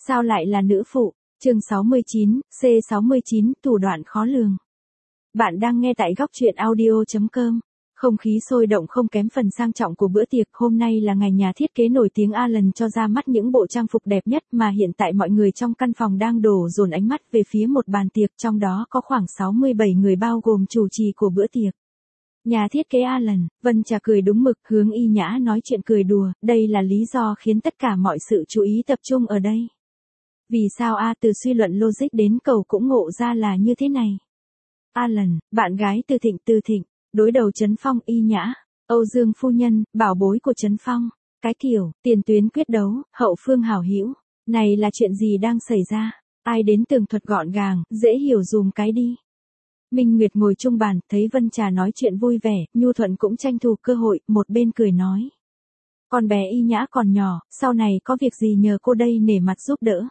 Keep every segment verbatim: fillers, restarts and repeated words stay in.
Sao lại là nữ phụ? Chương sáu mươi chín, C sáu mươi chín, thủ đoạn khó lường. Bạn đang nghe tại góc truyện audio chấm com. Không khí sôi động không kém phần sang trọng của bữa tiệc. Hôm nay là ngày nhà thiết kế nổi tiếng Alan cho ra mắt những bộ trang phục đẹp nhất mà hiện tại mọi người trong căn phòng đang đổ dồn ánh mắt về phía một bàn tiệc, trong đó có khoảng sáu mươi bảy người bao gồm chủ trì của bữa tiệc. Nhà thiết kế Alan, Vân Trà cười đúng mực, hướng Y Nhã nói chuyện cười đùa, đây là lý do khiến tất cả mọi sự chú ý tập trung ở đây. Vì sao a từ suy luận logic đến cầu cũng ngộ ra là như thế này. Alan, bạn gái Từ Thịnh Từ Thịnh, đối đầu Trấn Phong Y Nhã, Âu Dương phu nhân, bảo bối của Trấn Phong, cái kiểu, tiền tuyến quyết đấu, hậu phương hảo hữu, này là chuyện gì đang xảy ra, ai đến tường thuật gọn gàng, dễ hiểu dùm cái đi. Minh Nguyệt ngồi chung bàn, thấy Vân Trà nói chuyện vui vẻ, nhu thuận cũng tranh thủ cơ hội, một bên cười nói. Con bé Y Nhã còn nhỏ, sau này có việc gì nhờ cô đây nể mặt giúp đỡ.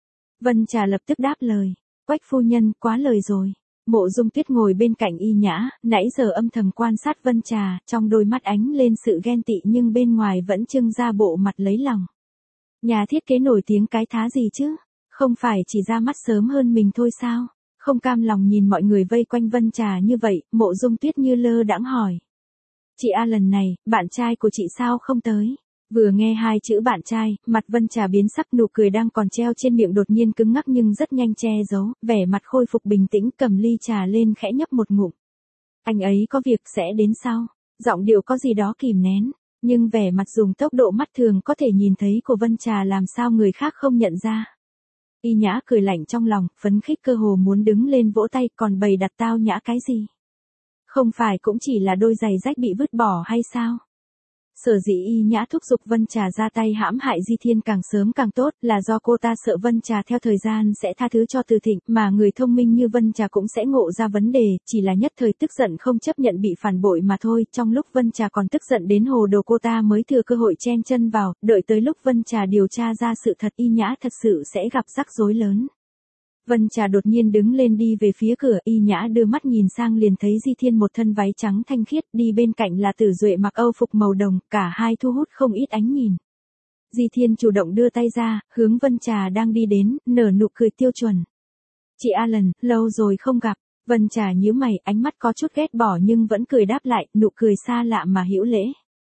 Vân Trà lập tức đáp lời, Quách phu nhân, quá lời rồi. Mộ Dung Tuyết ngồi bên cạnh Y Nhã, nãy giờ âm thầm quan sát Vân Trà, trong đôi mắt ánh lên sự ghen tị nhưng bên ngoài vẫn trưng ra bộ mặt lấy lòng. Nhà thiết kế nổi tiếng cái thá gì chứ, không phải chỉ ra mắt sớm hơn mình thôi sao? Không cam lòng nhìn mọi người vây quanh Vân Trà như vậy, Mộ Dung Tuyết như lơ đãng hỏi. Chị A lần này, bạn trai của chị sao không tới? Vừa nghe hai chữ bạn trai, mặt Vân Trà biến sắc, nụ cười đang còn treo trên miệng đột nhiên cứng ngắc nhưng rất nhanh che giấu, vẻ mặt khôi phục bình tĩnh, cầm ly trà lên khẽ nhấp một ngụm. Anh ấy có việc sẽ đến sau, giọng điệu có gì đó kìm nén, nhưng vẻ mặt dùng tốc độ mắt thường có thể nhìn thấy của Vân Trà làm sao người khác không nhận ra. Y Nhã cười lạnh trong lòng, phấn khích cơ hồ muốn đứng lên vỗ tay, còn bày đặt tao nhã cái gì? Không phải cũng chỉ là đôi giày rách bị vứt bỏ hay sao? Sở dĩ Y Nhã thúc giục Vân Trà ra tay hãm hại Di Thiên càng sớm càng tốt là do cô ta sợ Vân Trà theo thời gian sẽ tha thứ cho Từ Thịnh, mà người thông minh như Vân Trà cũng sẽ ngộ ra vấn đề, chỉ là nhất thời tức giận không chấp nhận bị phản bội mà thôi. Trong lúc Vân Trà còn tức giận đến hồ đồ, cô ta mới thừa cơ hội chen chân vào, đợi tới lúc Vân Trà điều tra ra sự thật, Y Nhã thật sự sẽ gặp rắc rối lớn. Vân Trà đột nhiên đứng lên đi về phía cửa, Y Nhã đưa mắt nhìn sang liền thấy Di Thiên một thân váy trắng thanh khiết, đi bên cạnh là Tử Duệ mặc âu phục màu đồng, cả hai thu hút không ít ánh nhìn. Di Thiên chủ động đưa tay ra, hướng Vân Trà đang đi đến, nở nụ cười tiêu chuẩn. Chị Alan, lâu rồi không gặp. Vân Trà nhíu mày, ánh mắt có chút ghét bỏ nhưng vẫn cười đáp lại, nụ cười xa lạ mà hữu lễ.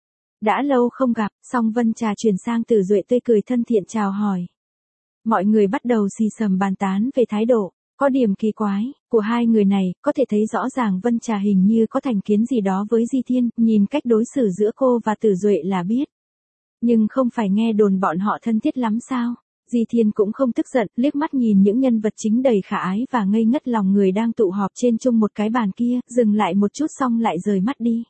Đã lâu không gặp, xong Vân Trà chuyển sang Tử Duệ tươi cười thân thiện chào hỏi. Mọi người bắt đầu xì xầm bàn tán về thái độ, có điểm kỳ quái, của hai người này, có thể thấy rõ ràng Vân Trà hình như có thành kiến gì đó với Di Thiên, nhìn cách đối xử giữa cô và Tử Duệ là biết. Nhưng không phải nghe đồn bọn họ thân thiết lắm sao? Di Thiên cũng không tức giận, liếc mắt nhìn những nhân vật chính đầy khả ái và ngây ngất lòng người đang tụ họp trên chung một cái bàn kia, dừng lại một chút xong lại rời mắt đi.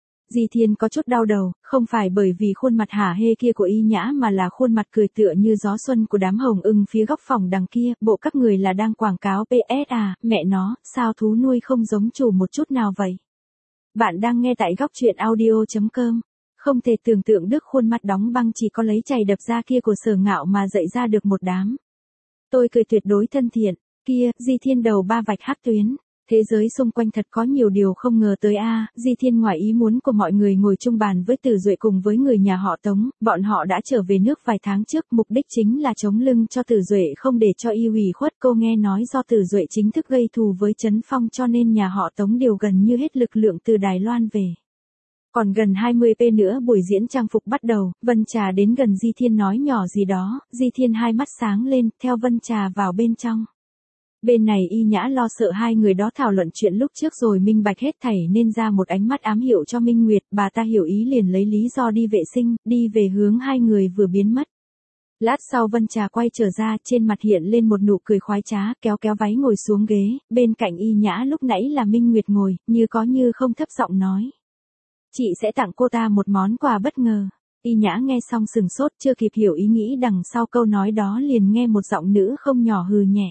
Di Thiên có chút đau đầu, không phải bởi vì khuôn mặt hả hê kia của Y Nhã mà là khuôn mặt cười tựa như gió xuân của đám hồng ưng phía góc phòng đằng kia, bộ các người là đang quảng cáo pê ét à, mẹ nó, sao thú nuôi không giống chủ một chút nào vậy? Bạn đang nghe tại góc truyện audio chấm com. Không thể tưởng tượng Đức khuôn mặt đóng băng chỉ có lấy chày đập ra kia của Sở Ngạo mà dạy ra được một đám. Tôi cười tuyệt đối thân thiện, kia, Di Thiên đầu ba vạch hắc tuyến. Thế giới xung quanh thật có nhiều điều không ngờ tới a. À, Di Thiên ngoài ý muốn của mọi người ngồi chung bàn với Tử Duệ cùng với người nhà họ Tống, bọn họ đã trở về nước vài tháng trước, mục đích chính là chống lưng cho Tử Duệ không để cho y ủy khuất. Cô nghe nói do Tử Duệ chính thức gây thù với Trấn Phong cho nên nhà họ Tống điều gần như hết lực lượng từ Đài Loan về. Còn gần hai mươi phút nữa buổi diễn trang phục bắt đầu, Vân Trà đến gần Di Thiên nói nhỏ gì đó, Di Thiên hai mắt sáng lên, theo Vân Trà vào bên trong. Bên này Y Nhã lo sợ hai người đó thảo luận chuyện lúc trước rồi minh bạch hết thảy nên ra một ánh mắt ám hiệu cho Minh Nguyệt, bà ta hiểu ý liền lấy lý do đi vệ sinh, đi về hướng hai người vừa biến mất. Lát sau Vân Trà quay trở ra, trên mặt hiện lên một nụ cười khoái trá, kéo kéo váy ngồi xuống ghế, bên cạnh Y Nhã lúc nãy là Minh Nguyệt ngồi, như có như không thấp giọng nói. Chị sẽ tặng cô ta một món quà bất ngờ. Y Nhã nghe xong sừng sốt, chưa kịp hiểu ý nghĩ đằng sau câu nói đó liền nghe một giọng nữ không nhỏ hừ nhẹ.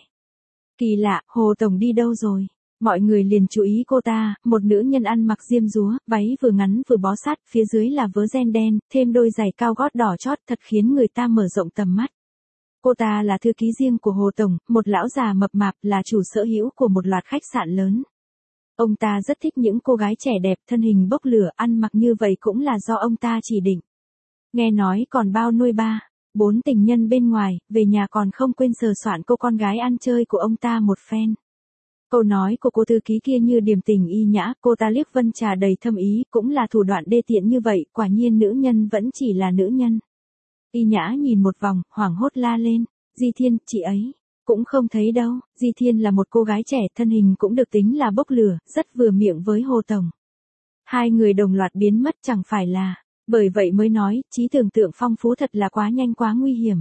Kỳ lạ, Hồ Tổng đi đâu rồi? Mọi người liền chú ý cô ta, một nữ nhân ăn mặc diêm dúa, váy vừa ngắn vừa bó sát, phía dưới là vớ ren đen, thêm đôi giày cao gót đỏ chót thật khiến người ta mở rộng tầm mắt. Cô ta là thư ký riêng của Hồ Tổng, một lão già mập mạp là chủ sở hữu của một loạt khách sạn lớn. Ông ta rất thích những cô gái trẻ đẹp, thân hình bốc lửa, ăn mặc như vậy cũng là do ông ta chỉ định. Nghe nói còn bao nuôi ba. bốn tình nhân bên ngoài, về nhà còn không quên sờ soạn cô con gái ăn chơi của ông ta một phen. Câu nói của cô thư ký kia như điềm tình y nhã, cô ta liếc Vân Trà đầy thâm ý, cũng là thủ đoạn đê tiện như vậy, quả nhiên nữ nhân vẫn chỉ là nữ nhân. Y nhã nhìn một vòng, hoảng hốt la lên, Di Thiên, chị ấy, cũng không thấy đâu. Di Thiên là một cô gái trẻ, thân hình cũng được tính là bốc lửa, rất vừa miệng với Hồ Tổng. Hai người đồng loạt biến mất chẳng phải là, bởi vậy mới nói, trí tưởng tượng phong phú thật là quá nhanh quá nguy hiểm.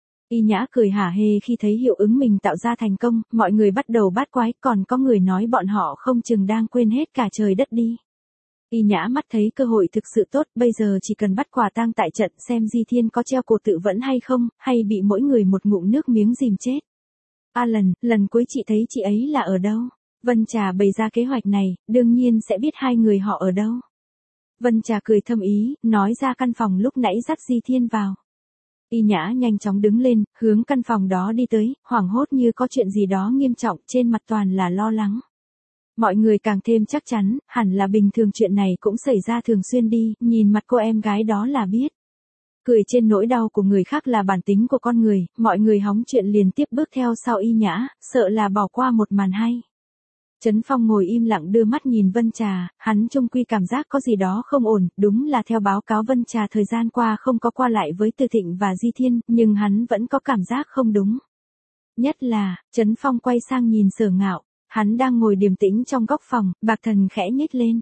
Y nhã cười hả hê khi thấy hiệu ứng mình tạo ra thành công, mọi người bắt đầu bát quái, còn có người nói bọn họ không chừng đang quên hết cả trời đất đi. Y nhã mắt thấy cơ hội thực sự tốt, bây giờ chỉ cần bắt quả tang tại trận xem Di Thiên có treo cổ tự vẫn hay không, hay bị mỗi người một ngụm nước miếng dìm chết. A lần, lần cuối chị thấy chị ấy là ở đâu? Vân Trà bày ra kế hoạch này, đương nhiên sẽ biết hai người họ ở đâu. Vân Trà cười thâm ý, nói ra căn phòng lúc nãy dắt Di Thiên vào. Y nhã nhanh chóng đứng lên, hướng căn phòng đó đi tới, hoảng hốt như có chuyện gì đó nghiêm trọng, trên mặt toàn là lo lắng. Mọi người càng thêm chắc chắn, hẳn là bình thường chuyện này cũng xảy ra thường xuyên đi, nhìn mặt cô em gái đó là biết. Cười trên nỗi đau của người khác là bản tính của con người, mọi người hóng chuyện liền tiếp bước theo sau Y nhã, sợ là bỏ qua một màn hay. Trấn Phong ngồi im lặng đưa mắt nhìn Vân Trà, hắn chung quy cảm giác có gì đó không ổn, đúng là theo báo cáo Vân Trà thời gian qua không có qua lại với Từ Thịnh và Di Thiên, nhưng hắn vẫn có cảm giác không đúng. Nhất là, Trấn Phong quay sang nhìn Sở Ngạo, hắn đang ngồi điềm tĩnh trong góc phòng, Bạc Thần khẽ nhếch lên.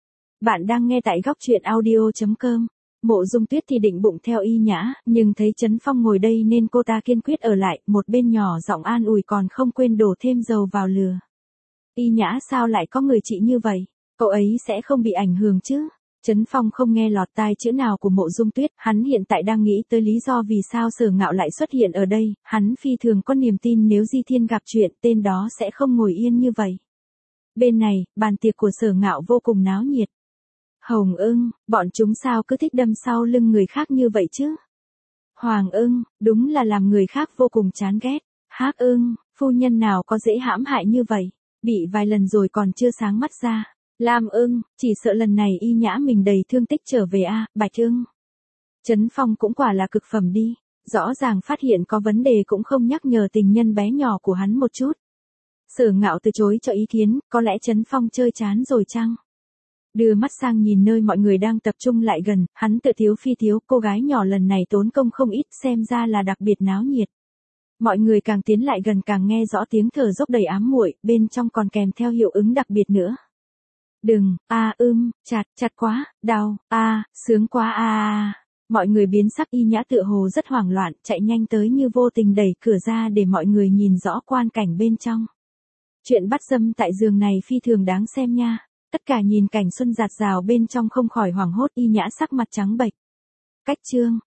Bạn đang nghe tại góc truyện audio chấm com. Mộ Dung Tuyết thì định bụng theo Y nhã, nhưng thấy Trấn Phong ngồi đây nên cô ta kiên quyết ở lại, một bên nhỏ giọng an ủi còn không quên đổ thêm dầu vào lửa. Y nhã sao lại có người chị như vậy, cậu ấy sẽ không bị ảnh hưởng chứ? Trấn Phong không nghe lọt tai chữ nào của Mộ Dung Tuyết, hắn hiện tại đang nghĩ tới lý do vì sao Sở Ngạo lại xuất hiện ở đây, hắn phi thường có niềm tin nếu Di Thiên gặp chuyện tên đó sẽ không ngồi yên như vậy. Bên này, bàn tiệc của Sở Ngạo vô cùng náo nhiệt. Hồng Ưng, bọn chúng sao cứ thích đâm sau lưng người khác như vậy chứ? Hoàng Ưng, đúng là làm người khác vô cùng chán ghét. Hắc Ưng, phu nhân nào có dễ hãm hại như vậy, bị vài lần rồi còn chưa sáng mắt ra. Lam Ưng, chỉ sợ lần này Y nhã mình đầy thương tích trở về a. À, Bạch Ưng. Trấn Phong cũng quả là cực phẩm đi, rõ ràng phát hiện có vấn đề cũng không nhắc nhở tình nhân bé nhỏ của hắn một chút. Sở Ngạo từ chối cho ý kiến, có lẽ Trấn Phong chơi chán rồi chăng? Đưa mắt sang nhìn nơi mọi người đang tập trung lại gần, hắn tự thiếu phi thiếu, cô gái nhỏ lần này tốn công không ít, xem ra là đặc biệt náo nhiệt. Mọi người càng tiến lại gần càng nghe rõ tiếng thở dốc đầy ám muội, bên trong còn kèm theo hiệu ứng đặc biệt nữa. Đừng, a à, ưm, chặt, chặt quá, đau, a, à, sướng quá a a. Mọi người biến sắc. Y nhã tựa hồ rất hoảng loạn, chạy nhanh tới như vô tình đẩy cửa ra để mọi người nhìn rõ quan cảnh bên trong. Chuyện bắt dâm tại giường này phi thường đáng xem nha. Tất cả nhìn cảnh xuân rạt rào bên trong không khỏi hoảng hốt. Y nhã sắc mặt trắng bệch. Cách chương,